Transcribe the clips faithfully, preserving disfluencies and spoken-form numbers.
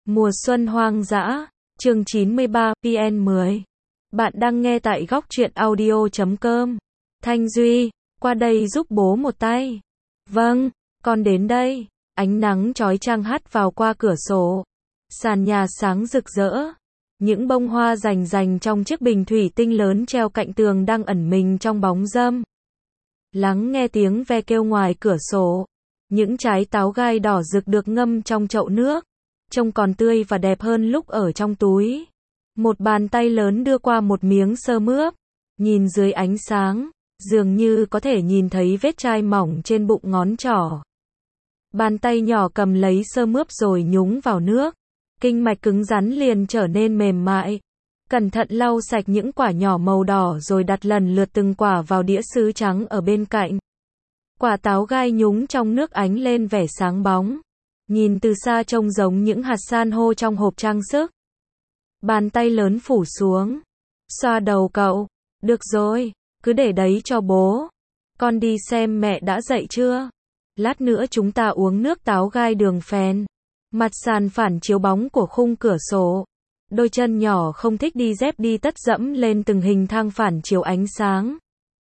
Mùa xuân hoang dã, chương chín mươi ba, P N mười. Bạn đang nghe tại góc truyện audio chấm com. Thanh Duy, qua đây giúp bố một tay. Vâng, con đến đây. Ánh nắng chói chang hắt vào qua cửa sổ. Sàn nhà sáng rực rỡ. Những bông hoa rành rành trong chiếc bình thủy tinh lớn treo cạnh tường đang ẩn mình trong bóng râm. Lắng nghe tiếng ve kêu ngoài cửa sổ. Những trái táo gai đỏ rực được ngâm trong chậu nước, trông còn tươi và đẹp hơn lúc ở trong túi. Một bàn tay lớn đưa qua một miếng sơ mướp. Nhìn dưới ánh sáng, dường như có thể nhìn thấy vết chai mỏng trên bụng ngón trỏ. Bàn tay nhỏ cầm lấy sơ mướp rồi nhúng vào nước. Kinh mạch cứng rắn liền trở nên mềm mại. Cẩn thận lau sạch những quả nhỏ màu đỏ rồi đặt lần lượt từng quả vào đĩa sứ trắng ở bên cạnh. Quả táo gai nhúng trong nước ánh lên vẻ sáng bóng. Nhìn từ xa trông giống những hạt san hô trong hộp trang sức. Bàn tay lớn phủ xuống. Xoa đầu cậu. Được rồi, cứ để đấy cho bố. Con đi xem mẹ đã dậy chưa? Lát nữa chúng ta uống nước táo gai đường phèn. Mặt sàn phản chiếu bóng của khung cửa sổ. Đôi chân nhỏ không thích đi dép đi tất dẫm lên từng hình thang phản chiếu ánh sáng.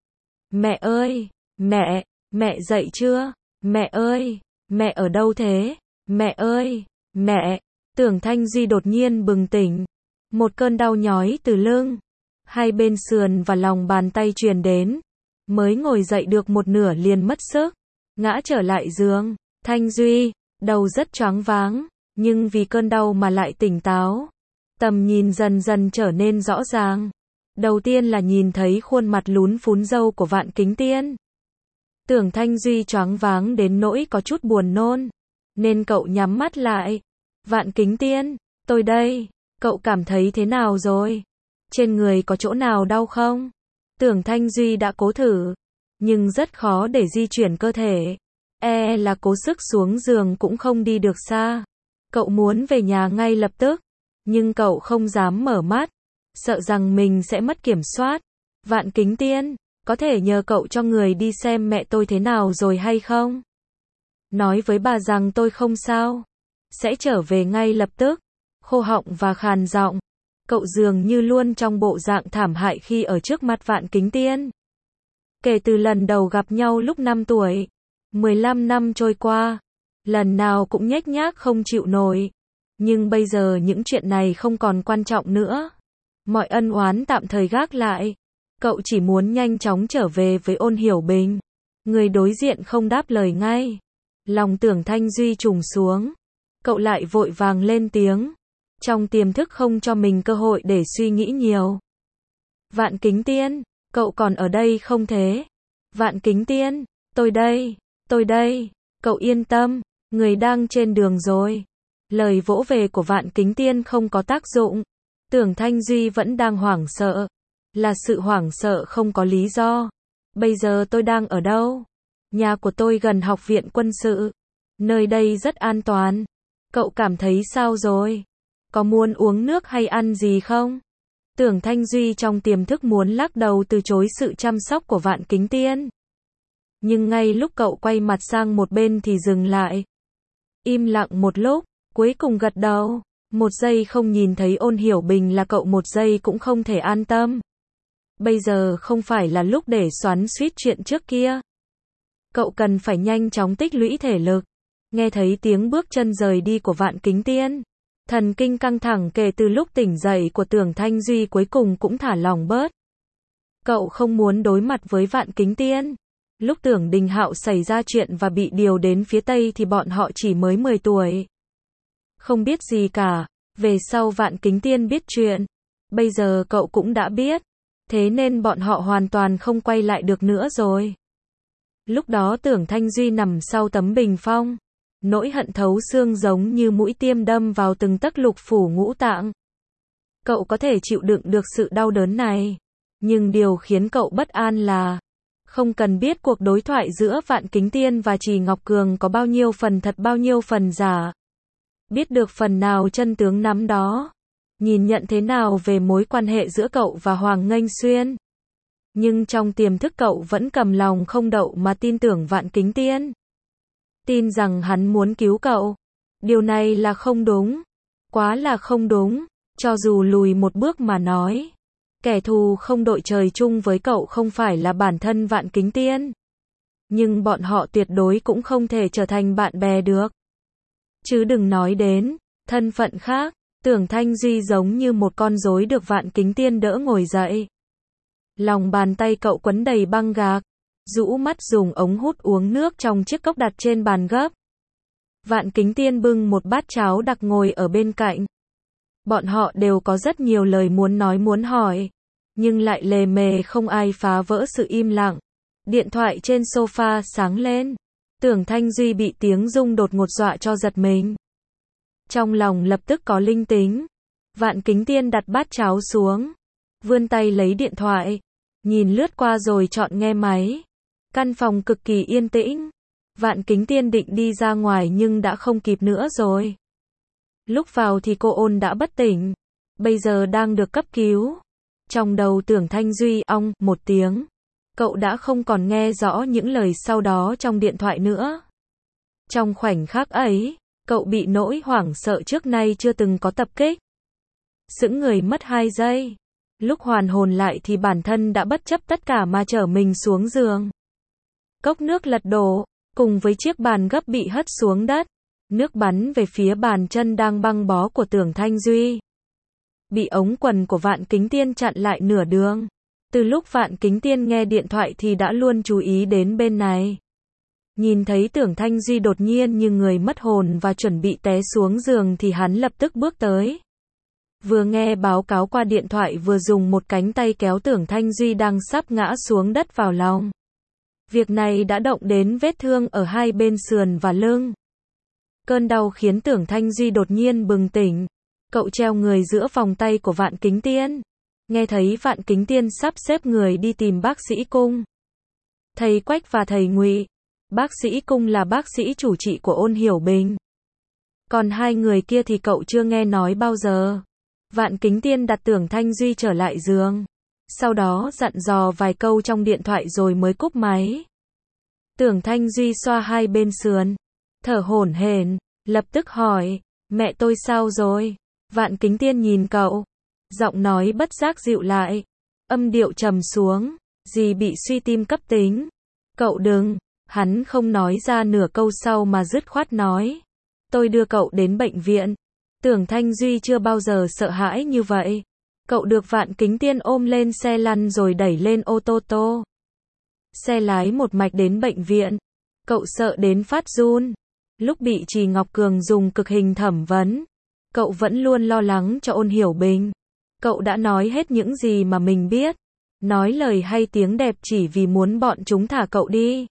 Mẹ ơi, mẹ, mẹ dậy chưa? Mẹ ơi, mẹ ở đâu thế? Mẹ ơi, mẹ. Tưởng Thanh Duy đột nhiên bừng tỉnh. Một cơn đau nhói từ lưng, hai bên sườn và lòng bàn tay truyền đến. Mới ngồi dậy được một nửa liền mất sức, ngã trở lại giường. Thanh Duy, đầu rất choáng váng, nhưng vì cơn đau mà lại tỉnh táo. Tầm nhìn dần dần trở nên rõ ràng. Đầu tiên là nhìn thấy khuôn mặt lún phún râu của Vạn Kính Tiên. Tưởng Thanh Duy choáng váng đến nỗi có chút buồn nôn, nên cậu nhắm mắt lại. Vạn Kính Tiên, tôi đây. Cậu cảm thấy thế nào rồi? Trên người có chỗ nào đau không? Tưởng Thanh Duy đã cố thử, nhưng rất khó để di chuyển cơ thể. E là cố sức xuống giường cũng không đi được xa. Cậu muốn về nhà ngay lập tức, nhưng cậu không dám mở mắt, sợ rằng mình sẽ mất kiểm soát. Vạn Kính Tiên, có thể nhờ cậu cho người đi xem mẹ tôi thế nào rồi hay không? Nói với bà rằng tôi không sao, sẽ trở về ngay lập tức. Khô họng và khàn giọng. Cậu dường như luôn trong bộ dạng thảm hại khi ở trước mặt Vạn Kính Tiên. Kể từ lần đầu gặp nhau lúc năm tuổi, mười lăm năm trôi qua, lần nào cũng nhếch nhác không chịu nổi. Nhưng bây giờ những chuyện này không còn quan trọng nữa. Mọi ân oán tạm thời gác lại. Cậu chỉ muốn nhanh chóng trở về với Ôn Hiểu Bình. Người đối diện không đáp lời ngay. Lòng Tưởng Thanh Duy trùng xuống. Cậu lại vội vàng lên tiếng. Trong tiềm thức không cho mình cơ hội để suy nghĩ nhiều. Vạn Kính Tiên, cậu còn ở đây không thế? Vạn Kính Tiên, tôi đây, tôi đây. Cậu yên tâm, người đang trên đường rồi. Lời vỗ về của Vạn Kính Tiên không có tác dụng. Tưởng Thanh Duy vẫn đang hoảng sợ. Là sự hoảng sợ không có lý do. Bây giờ tôi đang ở đâu? Nhà của tôi gần học viện quân sự. Nơi đây rất an toàn. Cậu cảm thấy sao rồi? Có muốn uống nước hay ăn gì không? Tưởng Thanh Duy trong tiềm thức muốn lắc đầu từ chối sự chăm sóc của Vạn Kính Tiên. Nhưng ngay lúc cậu quay mặt sang một bên thì dừng lại. Im lặng một lúc, cuối cùng gật đầu. Một giây không nhìn thấy Ôn Hiểu Bình là cậu một giây cũng không thể an tâm. Bây giờ không phải là lúc để xoắn xuýt chuyện trước kia. Cậu cần phải nhanh chóng tích lũy thể lực. Nghe thấy tiếng bước chân rời đi của Vạn Kính Tiên. Thần kinh căng thẳng kể từ lúc tỉnh dậy của Tưởng Thanh Duy cuối cùng cũng thả lỏng bớt. Cậu không muốn đối mặt với Vạn Kính Tiên. Lúc Tưởng Đình Hạo xảy ra chuyện và bị điều đến phía Tây thì bọn họ chỉ mới mười tuổi. Không biết gì cả. Về sau Vạn Kính Tiên biết chuyện. Bây giờ cậu cũng đã biết. Thế nên bọn họ hoàn toàn không quay lại được nữa rồi. Lúc đó Tưởng Thanh Duy nằm sau tấm bình phong. Nỗi hận thấu xương giống như mũi tiêm đâm vào từng tấc lục phủ ngũ tạng. Cậu có thể chịu đựng được sự đau đớn này. Nhưng điều khiến cậu bất an là không cần biết cuộc đối thoại giữa Vạn Kính Tiên và Trì Ngọc Cường có bao nhiêu phần thật bao nhiêu phần giả. Biết được phần nào chân tướng nắm đó. Nhìn nhận thế nào về mối quan hệ giữa cậu và Hoàng Nghênh Xuyên. Nhưng trong tiềm thức cậu vẫn cầm lòng không đậu mà tin tưởng Vạn Kính Tiên. Tin rằng hắn muốn cứu cậu. Điều này là không đúng. Quá là không đúng, cho dù lùi một bước mà nói. Kẻ thù không đội trời chung với cậu không phải là bản thân Vạn Kính Tiên. Nhưng bọn họ tuyệt đối cũng không thể trở thành bạn bè được. Chứ đừng nói đến thân phận khác. Tưởng Thanh Duy giống như một con rối được Vạn Kính Tiên đỡ ngồi dậy. Lòng bàn tay cậu quấn đầy băng gạc, rũ mắt dùng ống hút uống nước trong chiếc cốc đặt trên bàn gấp. Vạn Kính Tiên bưng một bát cháo đặc ngồi ở bên cạnh. Bọn họ đều có rất nhiều lời muốn nói muốn hỏi, nhưng lại lề mề không ai phá vỡ sự im lặng. Điện thoại trên sofa sáng lên. Tưởng Thanh Duy bị tiếng rung đột ngột dọa cho giật mình. Trong lòng lập tức có linh tính. Vạn Kính Tiên đặt bát cháo xuống, vươn tay lấy điện thoại, nhìn lướt qua rồi chọn nghe máy. Căn phòng cực kỳ yên tĩnh. Vạn Kính Tiên định đi ra ngoài nhưng đã không kịp nữa rồi. Lúc vào thì cô ôn đã bất tỉnh, bây giờ đang được cấp cứu. Trong đầu Tưởng Thanh Duy ong một tiếng. Cậu đã không còn nghe rõ những lời sau đó trong điện thoại nữa. Trong khoảnh khắc ấy, cậu bị nỗi hoảng sợ trước nay chưa từng có tập kích. Sững người mất hai giây. Lúc hoàn hồn lại thì bản thân đã bất chấp tất cả mà chở mình xuống giường. Cốc nước lật đổ, cùng với chiếc bàn gấp bị hất xuống đất. Nước bắn về phía bàn chân đang băng bó của Tưởng Thanh Duy. Bị ống quần của Vạn Kính Tiên chặn lại nửa đường. Từ lúc Vạn Kính Tiên nghe điện thoại thì đã luôn chú ý đến bên này. Nhìn thấy Tưởng Thanh Duy đột nhiên như người mất hồn và chuẩn bị té xuống giường thì hắn lập tức bước tới. Vừa nghe báo cáo qua điện thoại vừa dùng một cánh tay kéo Tưởng Thanh Duy đang sắp ngã xuống đất vào lòng. Việc này đã động đến vết thương ở hai bên sườn và lưng. Cơn đau khiến Tưởng Thanh Duy đột nhiên bừng tỉnh. Cậu treo người giữa vòng tay của Vạn Kính Tiên. Nghe thấy Vạn Kính Tiên sắp xếp người đi tìm bác sĩ Cung. Thầy Quách và thầy Ngụy. Bác sĩ Cung là bác sĩ chủ trị của Ôn Hiểu Bình. Còn hai người kia thì cậu chưa nghe nói bao giờ. Vạn Kính Tiên đặt Tưởng Thanh Duy trở lại giường. Sau đó dặn dò vài câu trong điện thoại rồi mới cúp máy. Tưởng Thanh Duy xoa hai bên sườn, thở hổn hển, lập tức hỏi, mẹ tôi sao rồi? Vạn Kính Tiên nhìn cậu, giọng nói bất giác dịu lại, âm điệu trầm xuống, dì bị suy tim cấp tính. Cậu đừng, hắn không nói ra nửa câu sau mà dứt khoát nói, tôi đưa cậu đến bệnh viện. Tưởng Thanh Duy chưa bao giờ sợ hãi như vậy. Cậu được Vạn Kính Tiên ôm lên xe lăn rồi đẩy lên ô tô tô. Xe lái một mạch đến bệnh viện. Cậu sợ đến phát run. Lúc bị Trì Ngọc Cường dùng cực hình thẩm vấn, cậu vẫn luôn lo lắng cho Ôn Hiểu Bình. Cậu đã nói hết những gì mà mình biết. Nói lời hay tiếng đẹp chỉ vì muốn bọn chúng thả cậu đi.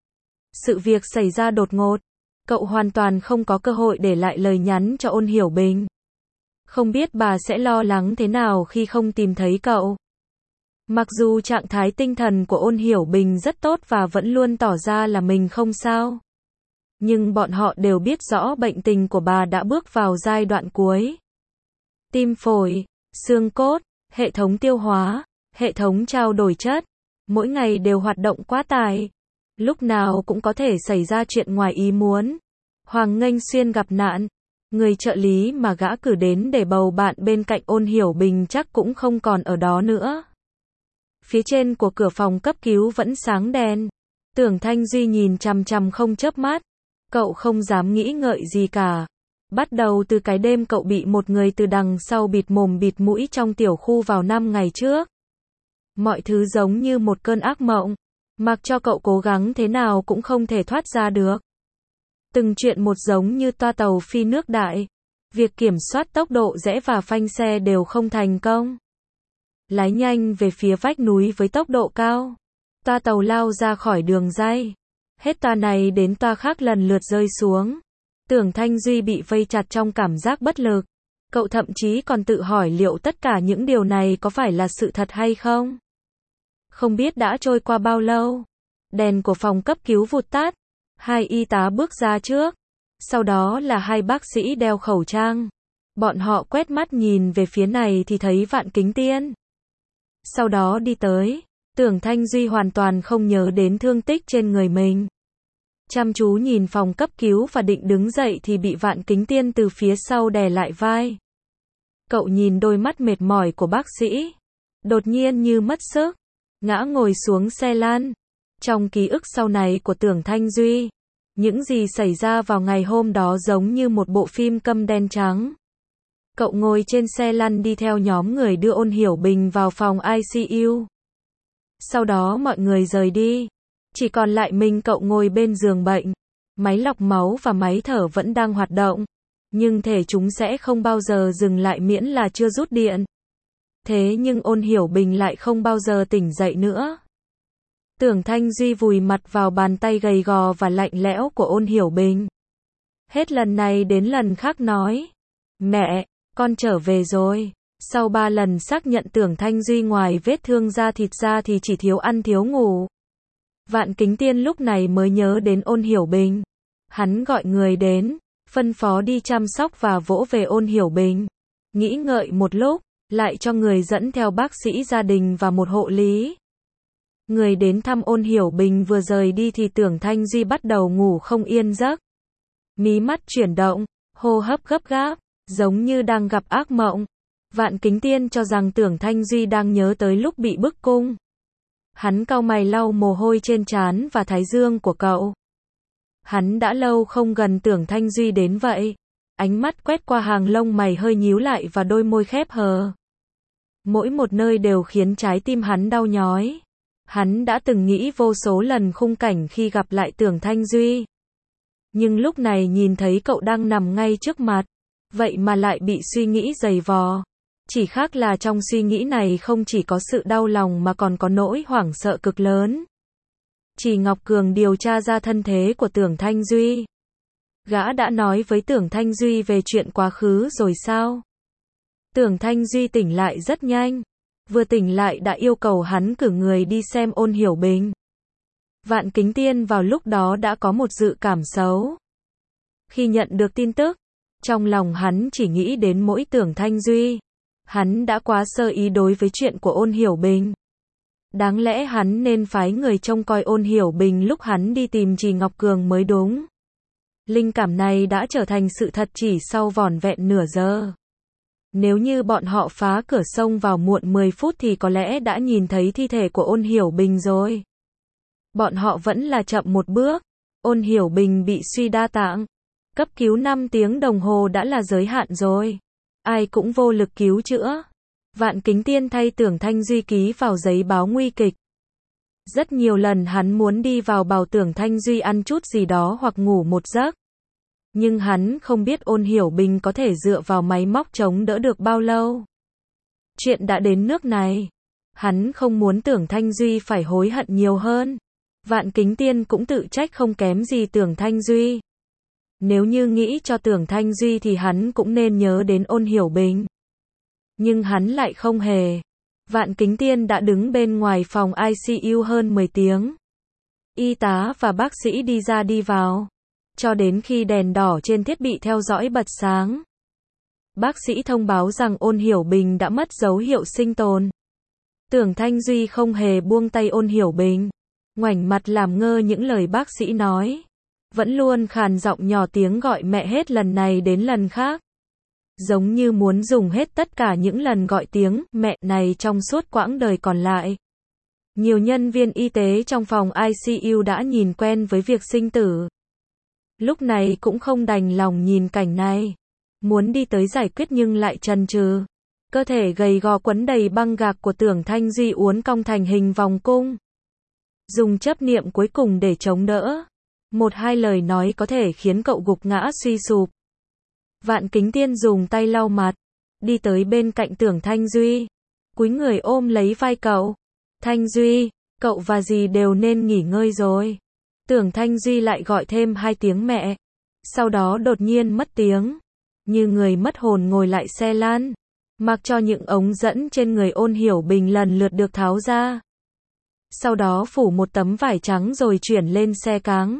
Sự việc xảy ra đột ngột. Cậu hoàn toàn không có cơ hội để lại lời nhắn cho Ôn Hiểu Bình. Không biết bà sẽ lo lắng thế nào khi không tìm thấy cậu. Mặc dù trạng thái tinh thần của Ôn Hiểu Bình rất tốt và vẫn luôn tỏ ra là mình không sao. Nhưng bọn họ đều biết rõ bệnh tình của bà đã bước vào giai đoạn cuối. Tim phổi, xương cốt, hệ thống tiêu hóa, hệ thống trao đổi chất, mỗi ngày đều hoạt động quá tải. Lúc nào cũng có thể xảy ra chuyện ngoài ý muốn. Hoàng Nghênh Xuyên gặp nạn. Người trợ lý mà gã cử đến để bầu bạn bên cạnh Ôn Hiểu Bình chắc cũng không còn ở đó nữa. Phía trên của cửa phòng cấp cứu vẫn sáng đèn. Tưởng Thanh Duy nhìn chằm chằm không chớp mắt. Cậu không dám nghĩ ngợi gì cả. Bắt đầu từ cái đêm cậu bị một người từ đằng sau bịt mồm bịt mũi trong tiểu khu vào năm ngày trước. Mọi thứ giống như một cơn ác mộng. Mặc cho cậu cố gắng thế nào cũng không thể thoát ra được. Từng chuyện một giống như toa tàu phi nước đại. Việc kiểm soát tốc độ rẽ và phanh xe đều không thành công. Lái nhanh về phía vách núi với tốc độ cao. Toa tàu lao ra khỏi đường ray. Hết toa này đến toa khác lần lượt rơi xuống. Tưởng Thanh Duy bị vây chặt trong cảm giác bất lực. Cậu thậm chí còn tự hỏi liệu tất cả những điều này có phải là sự thật hay không? Không biết đã trôi qua bao lâu. Đèn của phòng cấp cứu vụt tắt. Hai y tá bước ra trước. Sau đó là hai bác sĩ đeo khẩu trang. Bọn họ quét mắt nhìn về phía này thì thấy Vạn Kính Tiên. Sau đó đi tới. Tưởng Thanh Duy hoàn toàn không nhớ đến thương tích trên người mình. chăm chú nhìn phòng cấp cứu và định đứng dậy thì bị Vạn Kính Tiên từ phía sau đè lại vai. Cậu nhìn đôi mắt mệt mỏi của bác sĩ, đột nhiên như mất sức, ngã ngồi xuống xe lăn. Trong ký ức sau này của Tưởng Thanh Duy, những gì xảy ra vào ngày hôm đó giống như một bộ phim câm đen trắng. Cậu ngồi trên xe lăn đi theo nhóm người đưa Ôn Hiểu Bình vào phòng i xê u. Sau đó mọi người rời đi, chỉ còn lại mình cậu ngồi bên giường bệnh. Máy lọc máu và máy thở vẫn đang hoạt động, nhưng thể chúng sẽ không bao giờ dừng lại miễn là chưa rút điện. Thế nhưng Ôn Hiểu Bình lại không bao giờ tỉnh dậy nữa. Tưởng Thanh Duy vùi mặt vào bàn tay gầy gò và lạnh lẽo của Ôn Hiểu Bình. Hết lần này đến lần khác nói, mẹ, con trở về rồi. Sau ba lần xác nhận Tưởng Thanh Duy ngoài vết thương da thịt ra thì chỉ thiếu ăn thiếu ngủ. Vạn Kính Tiên lúc này mới nhớ đến Ôn Hiểu Bình. Hắn gọi người đến, phân phó đi chăm sóc và vỗ về Ôn Hiểu Bình. Nghĩ ngợi một lúc, lại cho người dẫn theo bác sĩ gia đình và một hộ lý. Người đến thăm Ôn Hiểu Bình vừa rời đi thì Tưởng Thanh Duy bắt đầu ngủ không yên giấc. Mí mắt chuyển động, hô hấp gấp gáp, giống như đang gặp ác mộng. Vạn Kính Tiên cho rằng Tưởng Thanh Duy đang nhớ tới lúc bị bức cung. Hắn cau mày lau mồ hôi trên trán và thái dương của cậu. Hắn đã lâu không gần Tưởng Thanh Duy đến vậy. Ánh mắt quét qua hàng lông mày hơi nhíu lại và đôi môi khép hờ. Mỗi một nơi đều khiến trái tim hắn đau nhói. Hắn đã từng nghĩ vô số lần khung cảnh khi gặp lại Tưởng Thanh Duy. Nhưng lúc này nhìn thấy cậu đang nằm ngay trước mặt, vậy mà lại bị suy nghĩ dày vò. Chỉ khác là trong suy nghĩ này không chỉ có sự đau lòng mà còn có nỗi hoảng sợ cực lớn. Chỉ Ngọc Cường điều tra ra thân thế của Tưởng Thanh Duy. Gã đã nói với Tưởng Thanh Duy về chuyện quá khứ rồi sao? Tưởng Thanh Duy tỉnh lại rất nhanh. Vừa tỉnh lại đã yêu cầu hắn cử người đi xem Ôn Hiểu Bình. Vạn Kính Tiên vào lúc đó đã có một dự cảm xấu. Khi nhận được tin tức, trong lòng hắn chỉ nghĩ đến mỗi Tưởng Thanh Duy. Hắn đã quá sơ ý đối với chuyện của Ôn Hiểu Bình. Đáng lẽ hắn nên phái người trông coi Ôn Hiểu Bình lúc hắn đi tìm Trì Ngọc Cường mới đúng. Linh cảm này đã trở thành sự thật chỉ sau vỏn vẹn nửa giờ. Nếu như bọn họ phá cửa sông vào muộn mười phút thì có lẽ đã nhìn thấy thi thể của Ôn Hiểu Bình rồi. Bọn họ vẫn là chậm một bước. Ôn Hiểu Bình bị suy đa tạng. Cấp cứu năm tiếng đồng hồ đã là giới hạn rồi. Ai cũng vô lực cứu chữa. Vạn Kính Tiên thay Tưởng Thanh Duy ký vào giấy báo nguy kịch. Rất nhiều lần hắn muốn đi vào bảo Tưởng Thanh Duy ăn chút gì đó hoặc ngủ một giấc. Nhưng hắn không biết Ôn Hiểu Bình có thể dựa vào máy móc chống đỡ được bao lâu. Chuyện đã đến nước này. Hắn không muốn Tưởng Thanh Duy phải hối hận nhiều hơn. Vạn Kính Tiên cũng tự trách không kém gì Tưởng Thanh Duy. Nếu như nghĩ cho Tưởng Thanh Duy thì hắn cũng nên nhớ đến Ôn Hiểu Bình. Nhưng hắn lại không hề. Vạn Kính Tiên đã đứng bên ngoài phòng i xê u hơn mười tiếng. Y tá và bác sĩ đi ra đi vào. Cho đến khi đèn đỏ trên thiết bị theo dõi bật sáng. Bác sĩ thông báo rằng Ôn Hiểu Bình đã mất dấu hiệu sinh tồn. Tưởng Thanh Duy không hề buông tay Ôn Hiểu Bình. Ngoảnh mặt làm ngơ những lời bác sĩ nói. Vẫn luôn khàn giọng nhỏ tiếng gọi mẹ hết lần này đến lần khác. Giống như muốn dùng hết tất cả những lần gọi tiếng mẹ này trong suốt quãng đời còn lại. Nhiều nhân viên y tế trong phòng i xê u đã nhìn quen với việc sinh tử. Lúc này cũng không đành lòng nhìn cảnh này. Muốn đi tới giải quyết nhưng lại chần chừ. Cơ thể gầy gò quấn đầy băng gạc của Tưởng Thanh Duy uốn cong thành hình vòng cung. Dùng chấp niệm cuối cùng để chống đỡ. Một hai lời nói có thể khiến cậu gục ngã suy sụp. Vạn Kính Tiên dùng tay lau mặt. Đi tới bên cạnh Tưởng Thanh Duy. Cúi người ôm lấy vai cậu. Thanh Duy, cậu và dì đều nên nghỉ ngơi rồi. Tưởng Thanh Duy lại gọi thêm hai tiếng mẹ. Sau đó đột nhiên mất tiếng. Như người mất hồn ngồi lại xe lăn. Mặc cho những ống dẫn trên người Ôn Hiểu Bình lần lượt được tháo ra. Sau đó phủ một tấm vải trắng rồi chuyển lên xe cáng.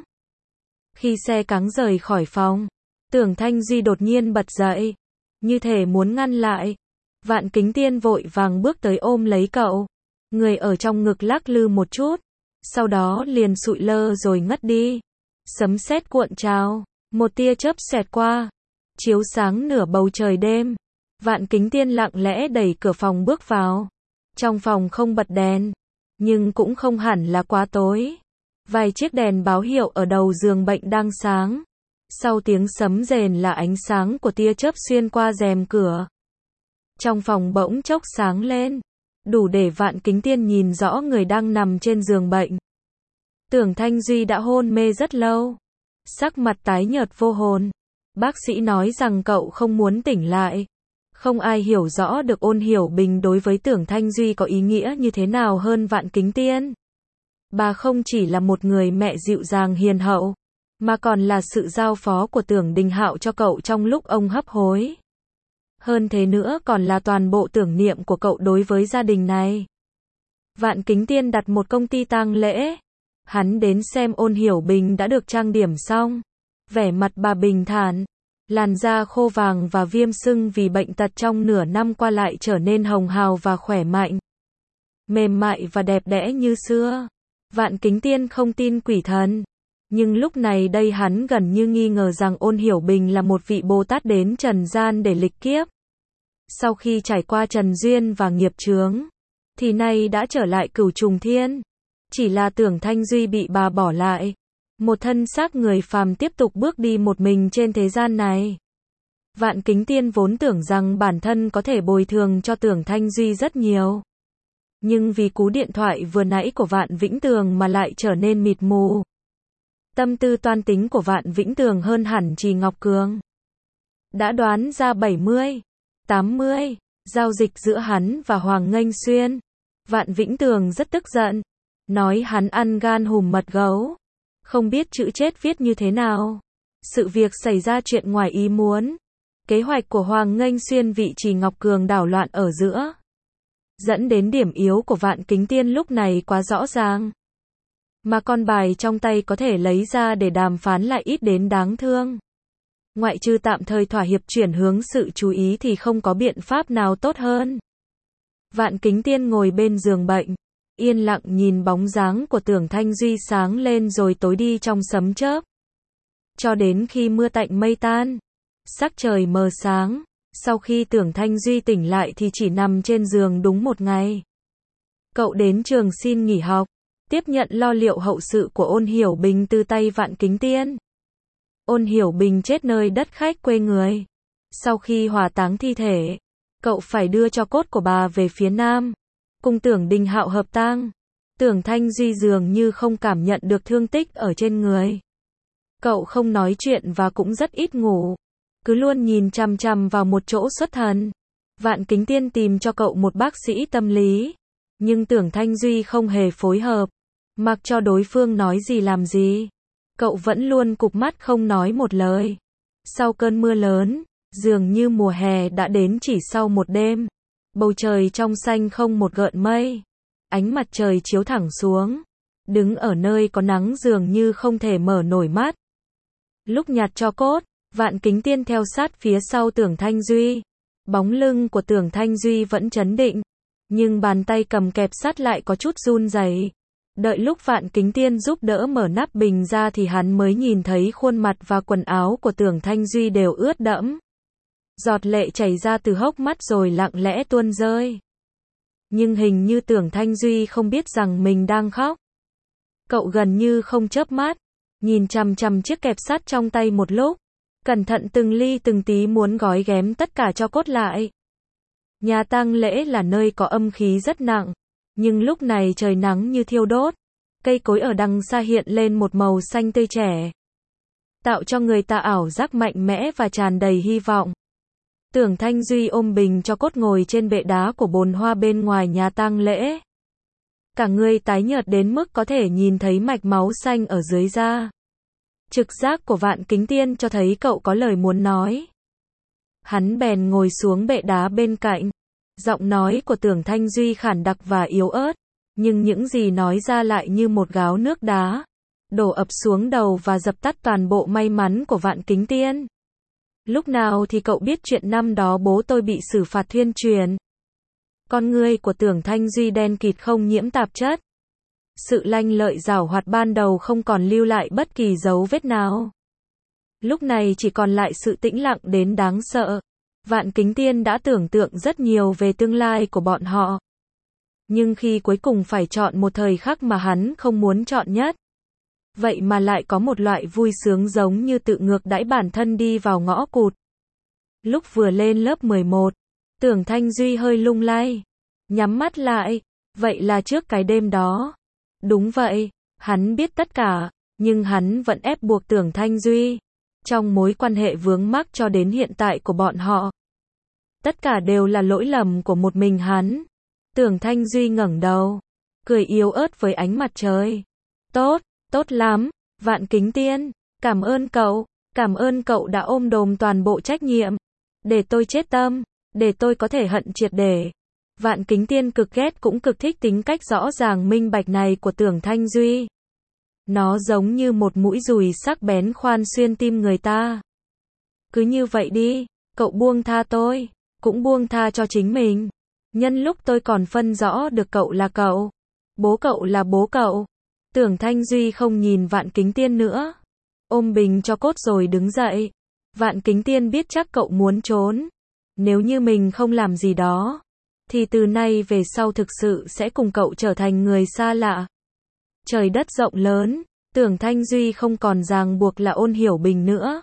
Khi xe cáng rời khỏi phòng, Tưởng Thanh Duy đột nhiên bật dậy. Như thể muốn ngăn lại. Vạn Kính Tiên vội vàng bước tới ôm lấy cậu. Người ở trong ngực lắc lư một chút. Sau đó liền sụi lơ rồi ngất đi. Sấm sét cuộn trào, một tia chớp xẹt qua, chiếu sáng nửa bầu trời đêm. Vạn Kính Tiên lặng lẽ đẩy cửa phòng bước vào. Trong phòng không bật đèn, nhưng cũng không hẳn là quá tối. Vài chiếc đèn báo hiệu ở đầu giường bệnh đang sáng. Sau tiếng sấm rền là ánh sáng của tia chớp xuyên qua rèm cửa. Trong phòng bỗng chốc sáng lên, đủ để Vạn Kính Tiên nhìn rõ người đang nằm trên giường bệnh. Tưởng Thanh Duy đã hôn mê rất lâu, sắc mặt tái nhợt vô hồn. Bác sĩ nói rằng cậu không muốn tỉnh lại. Không ai hiểu rõ được Ôn Hiểu Bình đối với Tưởng Thanh Duy có ý nghĩa như thế nào hơn Vạn Kính Tiên. Bà không chỉ là một người mẹ dịu dàng hiền hậu, mà còn là sự giao phó của Tưởng Đình Hạo cho cậu trong lúc ông hấp hối. Hơn thế nữa còn là toàn bộ tưởng niệm của cậu đối với gia đình này. Vạn Kính Tiên đặt một công ty tang lễ. Hắn đến xem Ôn Hiểu Bình đã được trang điểm xong. Vẻ mặt bà bình thản. Làn da khô vàng và viêm sưng vì bệnh tật trong nửa năm qua lại trở nên hồng hào và khỏe mạnh. Mềm mại và đẹp đẽ như xưa. Vạn Kính Tiên không tin quỷ thần. Nhưng lúc này đây hắn gần như nghi ngờ rằng Ôn Hiểu Bình là một vị Bồ Tát đến trần gian để lịch kiếp. Sau khi trải qua trần duyên và nghiệp chướng, thì nay đã trở lại Cửu Trùng Thiên. Chỉ là Tưởng Thanh Duy bị bà bỏ lại. Một thân xác người phàm tiếp tục bước đi một mình trên thế gian này. Vạn Kính Tiên vốn tưởng rằng bản thân có thể bồi thường cho Tưởng Thanh Duy rất nhiều. Nhưng vì cú điện thoại vừa nãy của Vạn Vĩnh Tường mà lại trở nên mịt mù. Tâm tư toan tính của Vạn Vĩnh Tường hơn hẳn Trì Ngọc Cường. Đã đoán ra bảy mươi, tám mươi, giao dịch giữa hắn và Hoàng Nghênh Xuyên. Vạn Vĩnh Tường rất tức giận. Nói hắn ăn gan hùm mật gấu. Không biết chữ chết viết như thế nào. Sự việc xảy ra chuyện ngoài ý muốn. Kế hoạch của Hoàng Nghênh Xuyên vị Trì Ngọc Cường đảo loạn ở giữa. Dẫn đến điểm yếu của Vạn Kính Tiên lúc này quá rõ ràng. Mà con bài trong tay có thể lấy ra để đàm phán lại ít đến đáng thương. Ngoại trừ tạm thời thỏa hiệp chuyển hướng sự chú ý thì không có biện pháp nào tốt hơn. Vạn Kính Tiên ngồi bên giường bệnh, yên lặng nhìn bóng dáng của Tưởng Thanh Duy sáng lên rồi tối đi trong sấm chớp. Cho đến khi mưa tạnh mây tan, sắc trời mờ sáng, sau khi Tưởng Thanh Duy tỉnh lại thì chỉ nằm trên giường đúng một ngày. Cậu đến trường xin nghỉ học, tiếp nhận lo liệu hậu sự của Ôn Hiểu Bình từ tay Vạn Kính Tiên. Ôn Hiểu Bình chết nơi đất khách quê người. Sau khi hỏa táng thi thể, cậu phải đưa cho cốt của bà về phía Nam, cùng Tưởng Đình Hạo hợp tang. Tưởng Thanh Duy dường như không cảm nhận được thương tích ở trên người. Cậu không nói chuyện và cũng rất ít ngủ, cứ luôn nhìn chằm chằm vào một chỗ xuất thần. Vạn Kính Tiên tìm cho cậu một bác sĩ tâm lý, nhưng Tưởng Thanh Duy không hề phối hợp, mặc cho đối phương nói gì làm gì. Cậu vẫn luôn cụp mắt không nói một lời. Sau cơn mưa lớn, dường như mùa hè đã đến chỉ sau một đêm. Bầu trời trong xanh không một gợn mây. Ánh mặt trời chiếu thẳng xuống. Đứng ở nơi có nắng dường như không thể mở nổi mắt. Lúc nhặt tro cốt, Vạn Kính Tiên theo sát phía sau Tưởng Thanh Duy. Bóng lưng của Tưởng Thanh Duy vẫn trấn định, nhưng bàn tay cầm kẹp sắt lại có chút run rẩy. Đợi lúc Vạn Kính Tiên giúp đỡ mở nắp bình ra thì hắn mới nhìn thấy khuôn mặt và quần áo của Tưởng Thanh Duy đều ướt đẫm. Giọt lệ chảy ra từ hốc mắt rồi lặng lẽ tuôn rơi. Nhưng hình như Tưởng Thanh Duy không biết rằng mình đang khóc. Cậu gần như không chớp mắt, nhìn chằm chằm chiếc kẹp sắt trong tay một lúc, cẩn thận từng ly từng tí muốn gói ghém tất cả cho cốt lại. Nhà tang lễ là nơi có âm khí rất nặng, nhưng lúc này trời nắng như thiêu đốt, cây cối ở đằng xa hiện lên một màu xanh tươi trẻ, tạo cho người ta ảo giác mạnh mẽ và tràn đầy hy vọng. Tưởng Thanh Duy ôm bình cho cốt ngồi trên bệ đá của bồn hoa bên ngoài nhà tang lễ. Cả người tái nhợt đến mức có thể nhìn thấy mạch máu xanh ở dưới da. Trực giác của Vạn Kính Tiên cho thấy cậu có lời muốn nói. Hắn bèn ngồi xuống bệ đá bên cạnh. Giọng nói của Tưởng Thanh Duy khản đặc và yếu ớt, nhưng những gì nói ra lại như một gáo nước đá, đổ ập xuống đầu và dập tắt toàn bộ may mắn của Vạn Kính Tiên. Lúc nào thì cậu biết chuyện năm đó bố tôi bị xử phạt thuyên truyền? Con ngươi của Tưởng Thanh Duy đen kịt không nhiễm tạp chất. Sự lanh lợi giảo hoạt ban đầu không còn lưu lại bất kỳ dấu vết nào. Lúc này chỉ còn lại sự tĩnh lặng đến đáng sợ. Vạn Kính Tiên đã tưởng tượng rất nhiều về tương lai của bọn họ. Nhưng khi cuối cùng phải chọn một thời khắc mà hắn không muốn chọn nhất, vậy mà lại có một loại vui sướng giống như tự ngược đãi bản thân đi vào ngõ cụt. Lúc vừa lên lớp mười một, Tưởng Thanh Duy hơi lung lay, nhắm mắt lại, vậy là trước cái đêm đó. Đúng vậy, hắn biết tất cả, nhưng hắn vẫn ép buộc Tưởng Thanh Duy. Trong mối quan hệ vướng mắc cho đến hiện tại của bọn họ, tất cả đều là lỗi lầm của một mình hắn. Tưởng Thanh Duy ngẩng đầu, cười yếu ớt với ánh mặt trời. Tốt, tốt lắm, Vạn Kính Tiên, cảm ơn cậu, cảm ơn cậu đã ôm đồm toàn bộ trách nhiệm. Để tôi chết tâm, để tôi có thể hận triệt để. Vạn Kính Tiên cực ghét cũng cực thích tính cách rõ ràng minh bạch này của Tưởng Thanh Duy. Nó giống như một mũi dùi sắc bén khoan xuyên tim người ta. Cứ như vậy đi, cậu buông tha tôi, cũng buông tha cho chính mình. Nhân lúc tôi còn phân rõ được cậu là cậu, bố cậu là bố cậu. Tưởng Thanh Duy không nhìn Vạn Kính Tiên nữa, ôm bình cho cốt rồi đứng dậy. Vạn Kính Tiên biết chắc cậu muốn trốn. Nếu như mình không làm gì đó, thì từ nay về sau thực sự sẽ cùng cậu trở thành người xa lạ. Trời đất rộng lớn, Tưởng Thanh Duy không còn ràng buộc là Ôn Hiểu Bình nữa.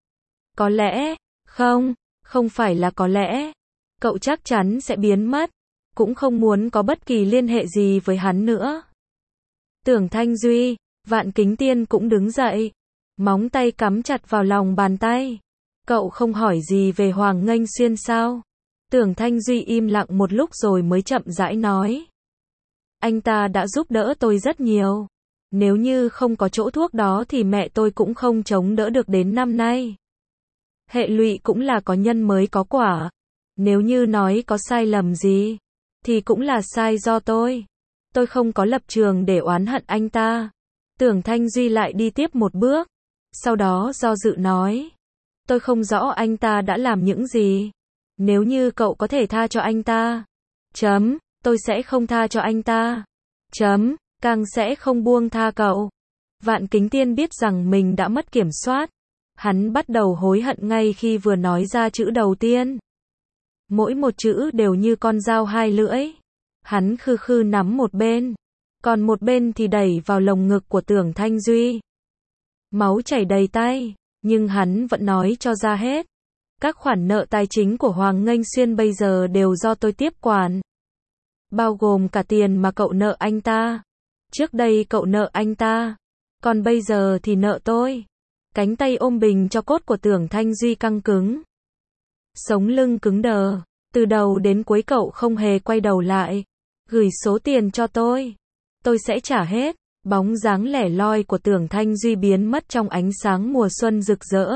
Có lẽ, không, không phải là có lẽ, cậu chắc chắn sẽ biến mất, cũng không muốn có bất kỳ liên hệ gì với hắn nữa. Tưởng Thanh Duy, Vạn Kính Tiên cũng đứng dậy, móng tay cắm chặt vào lòng bàn tay. Cậu không hỏi gì về Hoàng Nghênh Xuyên sao? Tưởng Thanh Duy im lặng một lúc rồi mới chậm rãi nói. Anh ta đã giúp đỡ tôi rất nhiều. Nếu như không có chỗ thuốc đó thì mẹ tôi cũng không chống đỡ được đến năm nay. Hệ lụy cũng là có nhân mới có quả. Nếu như nói có sai lầm gì, thì cũng là sai do tôi. Tôi không có lập trường để oán hận anh ta. Tưởng Thanh Duy lại đi tiếp một bước. Sau đó do dự nói. Tôi không rõ anh ta đã làm những gì. Nếu như cậu có thể tha cho anh ta, chấm, tôi sẽ không tha cho anh ta, chấm, càng sẽ không buông tha cậu. Vạn Kính Tiên biết rằng mình đã mất kiểm soát. Hắn bắt đầu hối hận ngay khi vừa nói ra chữ đầu tiên. Mỗi một chữ đều như con dao hai lưỡi. Hắn khư khư nắm một bên, còn một bên thì đẩy vào lồng ngực của Tưởng Thanh Duy. Máu chảy đầy tay, nhưng hắn vẫn nói cho ra hết. Các khoản nợ tài chính của Hoàng Nghênh Xuyên bây giờ đều do tôi tiếp quản. Bao gồm cả tiền mà cậu nợ anh ta. Trước đây cậu nợ anh ta, còn bây giờ thì nợ tôi. Cánh tay ôm bình cho cốt của Tưởng Thanh Duy căng cứng. Sống lưng cứng đờ. Từ đầu đến cuối cậu không hề quay đầu lại. Gửi số tiền cho tôi. Tôi sẽ trả hết. Bóng dáng lẻ loi của Tưởng Thanh Duy biến mất trong ánh sáng mùa xuân rực rỡ.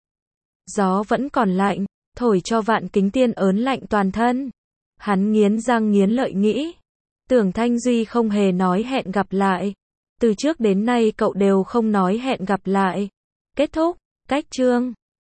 Gió vẫn còn lạnh, thổi cho Vạn Kính Tiên ớn lạnh toàn thân. Hắn nghiến răng nghiến lợi nghĩ. Tưởng Thanh Duy không hề nói hẹn gặp lại. Từ trước đến nay cậu đều không nói hẹn gặp lại. Kết thúc, cách chương.